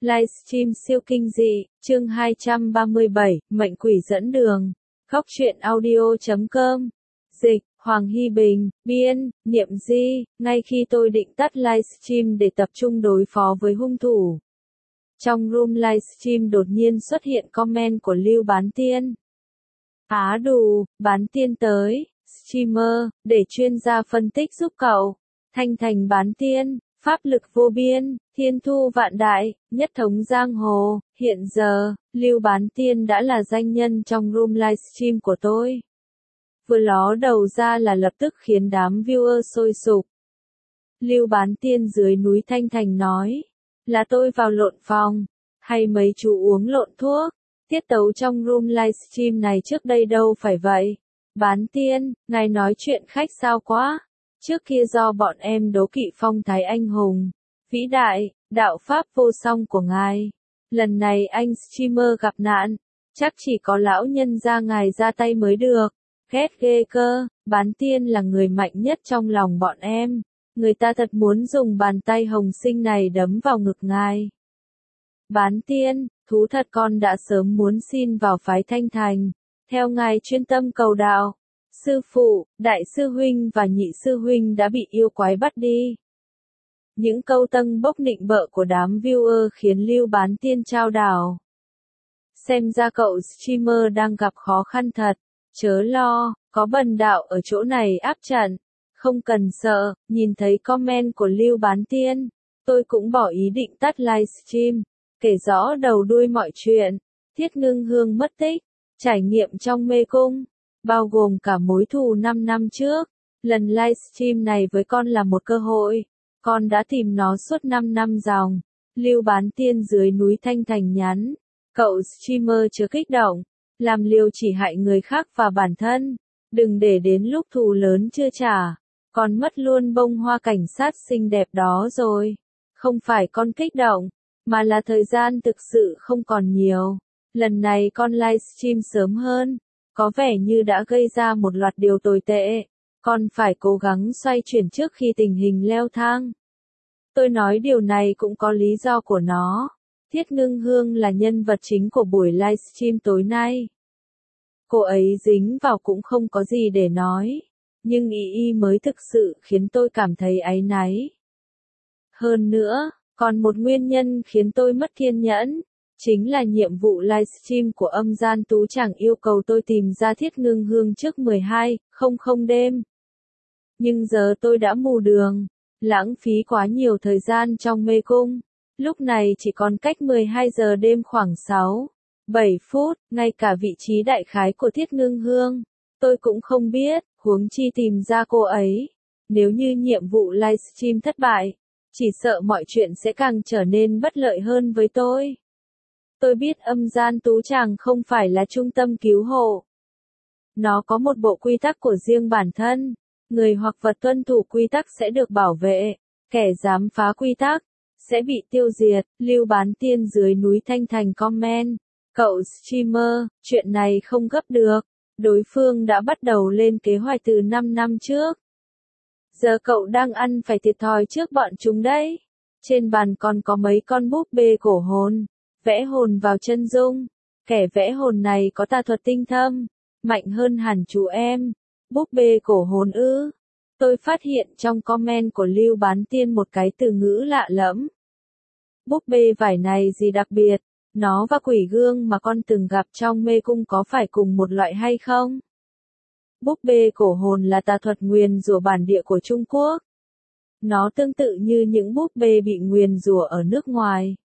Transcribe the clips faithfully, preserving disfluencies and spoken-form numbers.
Livestream siêu kinh dị, chương hai trăm ba mươi bảy, mệnh quỷ dẫn đường. Góc truyện audio chấm com. Dịch, Hoàng Hy Bình, biên, Niệm Di, ngay khi tôi định tắt livestream để tập trung đối phó với hung thủ. Trong room livestream đột nhiên xuất hiện comment của Lưu Bán Tiên. Á đù, Bán Tiên tới, streamer, để chuyên gia phân tích giúp cậu. Thanh Thành Bán Tiên, pháp lực vô biên, thiên thu vạn đại, nhất thống giang hồ. Hiện giờ, Lưu Bán Tiên đã là danh nhân trong room livestream của tôi. Vừa ló đầu ra là lập tức khiến đám viewer sôi sục. Lưu Bán Tiên dưới núi Thanh Thành nói, là tôi vào lộn phòng, hay mấy chú uống lộn thuốc. Tiết tấu trong room livestream này trước đây đâu phải vậy. Bán Tiên, ngài nói chuyện khách sao quá. Trước kia do bọn em đố kỵ phong thái anh hùng, vĩ đại, đạo pháp vô song của ngài. Lần này anh streamer gặp nạn, chắc chỉ có lão nhân gia ngài ra tay mới được. Ghét ghê cơ, Bán Tiên là người mạnh nhất trong lòng bọn em. Người ta thật muốn dùng bàn tay hồng sinh này đấm vào ngực ngài. Bán Tiên, thú thật con đã sớm muốn xin vào phái Thanh Thành, theo ngài chuyên tâm cầu đạo. Sư phụ, đại sư huynh và nhị sư huynh đã bị yêu quái bắt đi. Những câu tâng bốc nịnh bợ của đám viewer khiến Lưu Bán Tiên chao đảo. Xem ra cậu streamer đang gặp khó khăn thật. Chớ lo, có bần đạo ở chỗ này áp trận. Không cần sợ, nhìn thấy comment của Lưu Bán Tiên, tôi cũng bỏ ý định tắt livestream, kể rõ đầu đuôi mọi chuyện. Thiết Ngưng Hương mất tích, trải nghiệm trong mê cung, bao gồm cả mối thù năm năm trước. Lần livestream này với con là một cơ hội, con đã tìm nó suốt năm năm dòng. Lưu Bán Tiên dưới núi Thanh Thành nhắn, cậu streamer chớ kích động, làm liều chỉ hại người khác và bản thân, đừng để đến lúc thù lớn chưa trả, con mất luôn bông hoa cảnh sát xinh đẹp đó rồi. Không phải con kích động, mà là thời gian thực sự không còn nhiều. Lần này con livestream sớm hơn, có vẻ như đã gây ra một loạt điều tồi tệ. Con phải cố gắng xoay chuyển trước khi tình hình leo thang. Tôi nói điều này cũng có lý do của nó. Thiết Ngưng Hương là nhân vật chính của buổi livestream tối nay. Cô ấy dính vào cũng không có gì để nói, nhưng ý y mới thực sự khiến tôi cảm thấy áy náy. Hơn nữa, còn một nguyên nhân khiến tôi mất kiên nhẫn, chính là nhiệm vụ livestream của Âm Gian Tú Chẳng yêu cầu tôi tìm ra Thiết Ngưng Hương trước mười hai không không đêm. Nhưng giờ tôi đã mù đường, lãng phí quá nhiều thời gian trong mê cung. Lúc này chỉ còn cách mười hai giờ đêm khoảng sáu bảy phút, ngay cả vị trí đại khái của Thiết Ngưng Hương tôi cũng không biết, huống chi tìm ra cô ấy. Nếu như nhiệm vụ livestream thất bại, chỉ sợ mọi chuyện sẽ càng trở nên bất lợi hơn với tôi. Tôi biết Âm Gian Tú Tràng không phải là trung tâm cứu hộ. Nó có một bộ quy tắc của riêng bản thân. Người hoặc vật tuân thủ quy tắc sẽ được bảo vệ, kẻ dám phá quy tắc sẽ bị tiêu diệt. Lưu Bán Tiên dưới núi Thanh Thành comment, cậu streamer, chuyện này không gấp được. Đối phương đã bắt đầu lên kế hoạch từ năm năm trước. Giờ cậu đang ăn phải thiệt thòi trước bọn chúng đấy. Trên bàn còn có mấy con búp bê cổ hồn, vẽ hồn vào chân dung. Kẻ vẽ hồn này có tà thuật tinh thâm, mạnh hơn hẳn chú em. Búp bê cổ hồn ư? Tôi phát hiện trong comment của Lưu Bán Tiên một cái từ ngữ lạ lẫm. Búp bê vải này gì đặc biệt? Nó và quỷ gương mà con từng gặp trong mê cung có phải cùng một loại hay không? Búp bê cổ hồn là tà thuật nguyền rủa bản địa của Trung Quốc. Nó tương tự như những búp bê bị nguyền rủa ở nước ngoài.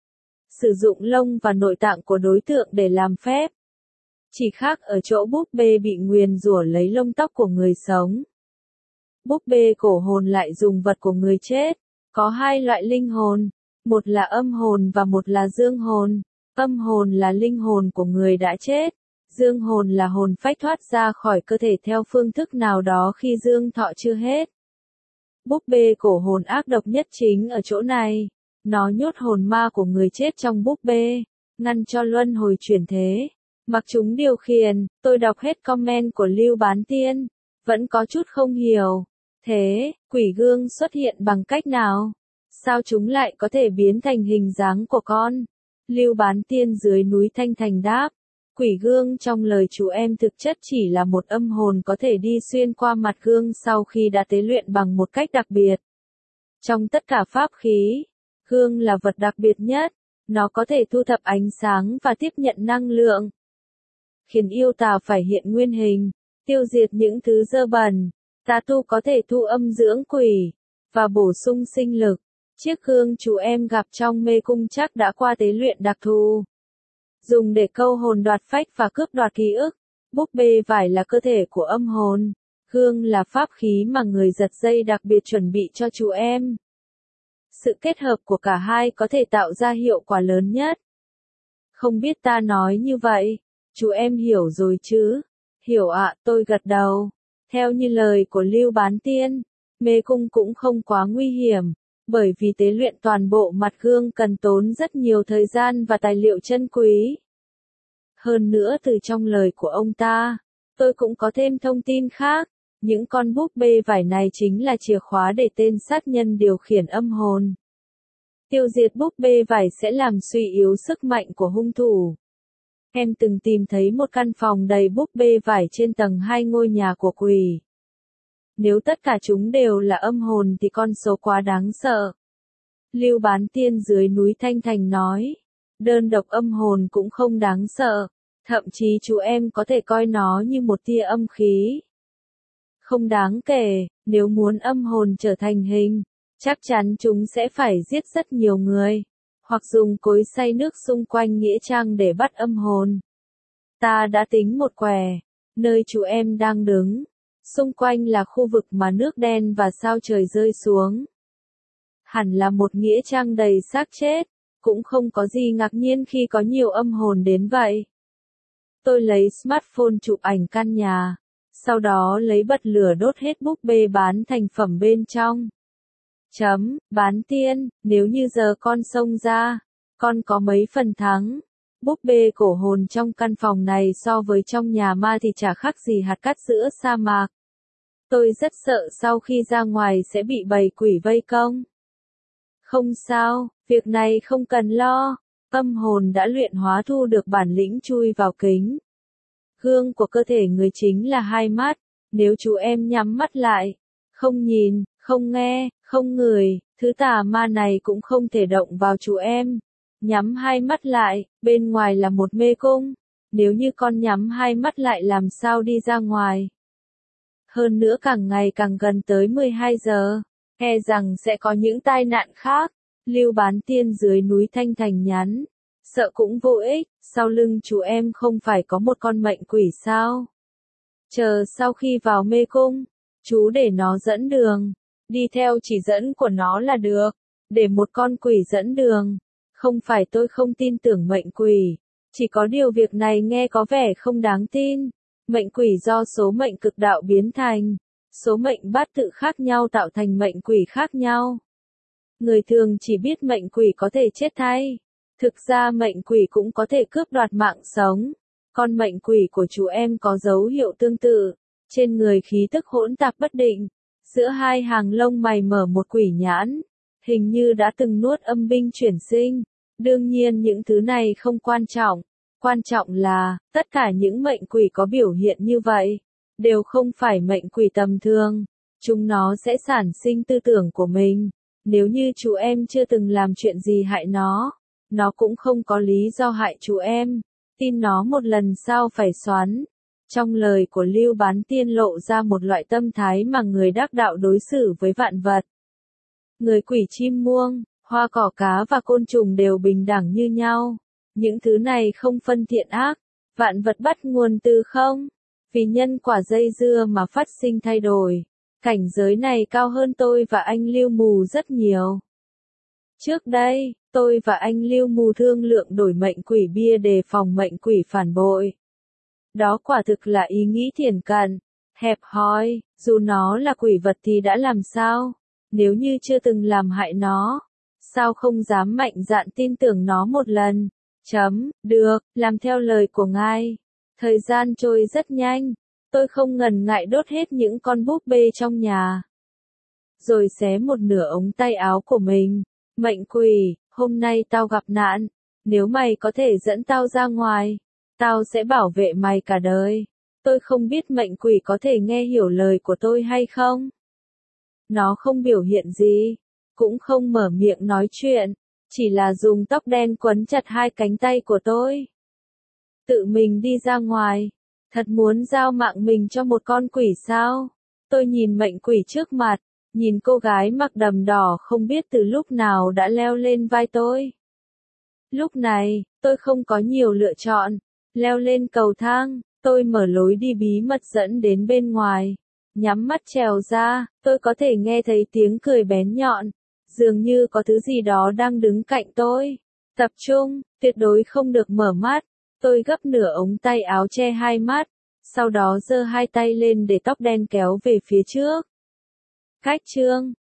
Sử dụng lông và nội tạng của đối tượng để làm phép. Chỉ khác ở chỗ búp bê bị nguyền rủa lấy lông tóc của người sống. Búp bê cổ hồn lại dùng vật của người chết. Có hai loại linh hồn, một là âm hồn và một là dương hồn. Âm hồn là linh hồn của người đã chết. Dương hồn là hồn phách thoát ra khỏi cơ thể theo phương thức nào đó khi dương thọ chưa hết. Búp bê cổ hồn ác độc nhất chính ở chỗ này. Nó nhốt hồn ma của người chết trong búp bê, ngăn cho luân hồi chuyển thế. Mặc chúng điều khiển, tôi đọc hết comment của Lưu Bán Tiên, vẫn có chút không hiểu. Thế, quỷ gương xuất hiện bằng cách nào? Sao chúng lại có thể biến thành hình dáng của con? Lưu Bán Tiên dưới núi Thanh Thành đáp. Quỷ gương trong lời chú em thực chất chỉ là một âm hồn có thể đi xuyên qua mặt gương sau khi đã tế luyện bằng một cách đặc biệt. Trong tất cả pháp khí, gương là vật đặc biệt nhất, nó có thể thu thập ánh sáng và tiếp nhận năng lượng, khiến yêu tà phải hiện nguyên hình, tiêu diệt những thứ dơ bẩn. Tà tu có thể thu âm dưỡng quỷ, và bổ sung sinh lực. Chiếc gương chú em gặp trong mê cung chắc đã qua tế luyện đặc thù, dùng để câu hồn đoạt phách và cướp đoạt ký ức. Búp bê vải là cơ thể của âm hồn, gương là pháp khí mà người giật dây đặc biệt chuẩn bị cho chú em. Sự kết hợp của cả hai có thể tạo ra hiệu quả lớn nhất. Không biết ta nói như vậy, chú em hiểu rồi chứ? Hiểu ạ, tôi gật đầu. Theo như lời của Lưu Bán Tiên, mê cung cũng không quá nguy hiểm, bởi vì tế luyện toàn bộ mặt gương cần tốn rất nhiều thời gian và tài liệu chân quý. Hơn nữa từ trong lời của ông ta, tôi cũng có thêm thông tin khác. Những con búp bê vải này chính là chìa khóa để tên sát nhân điều khiển âm hồn. Tiêu diệt búp bê vải sẽ làm suy yếu sức mạnh của hung thủ. Em từng tìm thấy một căn phòng đầy búp bê vải trên tầng hai ngôi nhà của quỷ. Nếu tất cả chúng đều là âm hồn thì con số quá đáng sợ. Lưu Bán Tiên dưới núi Thanh Thành nói, đơn độc âm hồn cũng không đáng sợ, thậm chí chú em có thể coi nó như một tia âm khí. Không đáng kể, nếu muốn âm hồn trở thành hình, chắc chắn chúng sẽ phải giết rất nhiều người, hoặc dùng cối xay nước xung quanh nghĩa trang để bắt âm hồn. Ta đã tính một quẻ, nơi chú em đang đứng, xung quanh là khu vực mà nước đen và sao trời rơi xuống. Hẳn là một nghĩa trang đầy xác chết, cũng không có gì ngạc nhiên khi có nhiều âm hồn đến vậy. Tôi lấy smartphone chụp ảnh căn nhà, sau đó lấy bật lửa đốt hết búp bê bán thành phẩm bên trong. Chấm, Bán Tiên, nếu như giờ con xông ra, con có mấy phần thắng. Búp bê cổ hồn trong căn phòng này so với trong nhà ma thì chả khác gì hạt cát giữa sa mạc. Tôi rất sợ sau khi ra ngoài sẽ bị bầy quỷ vây công. Không sao, việc này không cần lo, âm hồn đã luyện hóa thu được bản lĩnh chui vào kính. Gương của cơ thể người chính là hai mắt, nếu chú em nhắm mắt lại, không nhìn, không nghe, không ngửi, thứ tà ma này cũng không thể động vào chú em. Nhắm hai mắt lại, bên ngoài là một mê cung, nếu như con nhắm hai mắt lại làm sao đi ra ngoài. Hơn nữa càng ngày càng gần tới mười hai giờ, e rằng sẽ có những tai nạn khác. Lưu Bán Tiên dưới núi Thanh Thành nhắn, sợ cũng vô ích, sau lưng chú em không phải có một con mệnh quỷ sao? Chờ sau khi vào mê cung, chú để nó dẫn đường, đi theo chỉ dẫn của nó là được, để một con quỷ dẫn đường. Không phải tôi không tin tưởng mệnh quỷ, chỉ có điều việc này nghe có vẻ không đáng tin. Mệnh quỷ do số mệnh cực đạo biến thành, số mệnh bát tự khác nhau tạo thành mệnh quỷ khác nhau. Người thường chỉ biết mệnh quỷ có thể chết thay, thực ra mệnh quỷ cũng có thể cướp đoạt mạng sống. Con mệnh quỷ của chú em có dấu hiệu tương tự, trên người khí tức hỗn tạp bất định, giữa hai hàng lông mày mở một quỷ nhãn, hình như đã từng nuốt âm binh chuyển sinh. Đương nhiên những thứ này không quan trọng, quan trọng là, tất cả những mệnh quỷ có biểu hiện như vậy, đều không phải mệnh quỷ tầm thường, chúng nó sẽ sản sinh tư tưởng của mình, nếu như chú em chưa từng làm chuyện gì hại nó, nó cũng không có lý do hại chú em, tin nó một lần sau phải xoắn. Trong lời của Lưu Bán Tiên lộ ra một loại tâm thái mà người đắc đạo đối xử với vạn vật. Người quỷ chim muông, hoa cỏ cá và côn trùng đều bình đẳng như nhau. Những thứ này không phân thiện ác, vạn vật bắt nguồn từ không. Vì nhân quả dây dưa mà phát sinh thay đổi. Cảnh giới này cao hơn tôi và anh Lưu Mù rất nhiều. Trước đây, tôi và anh Lưu Mù thương lượng đổi mệnh quỷ bia đề phòng mệnh quỷ phản bội. Đó quả thực là ý nghĩ thiển cận, hẹp hòi, dù nó là quỷ vật thì đã làm sao? Nếu như chưa từng làm hại nó, sao không dám mạnh dạn tin tưởng nó một lần? Chấm, được, làm theo lời của ngài. Thời gian trôi rất nhanh, tôi không ngần ngại đốt hết những con búp bê trong nhà. Rồi xé một nửa ống tay áo của mình, Mệnh quỷ, hôm nay tao gặp nạn, nếu mày có thể dẫn tao ra ngoài, tao sẽ bảo vệ mày cả đời. Tôi không biết mệnh quỷ có thể nghe hiểu lời của tôi hay không. Nó không biểu hiện gì, cũng không mở miệng nói chuyện, chỉ là dùng tóc đen quấn chặt hai cánh tay của tôi. Tự mình đi ra ngoài, thật muốn giao mạng mình cho một con quỷ sao? Tôi nhìn mệnh quỷ trước mặt, nhìn cô gái mặc đầm đỏ không biết từ lúc nào đã leo lên vai tôi. Lúc này, tôi không có nhiều lựa chọn, leo lên cầu thang, tôi mở lối đi bí mật dẫn đến bên ngoài. Nhắm mắt trèo ra, tôi có thể nghe thấy tiếng cười bén nhọn, dường như có thứ gì đó đang đứng cạnh tôi. Tập trung, tuyệt đối không được mở mắt. Tôi gấp nửa ống tay áo che hai mắt, sau đó giơ hai tay lên để tóc đen kéo về phía trước. Cách chương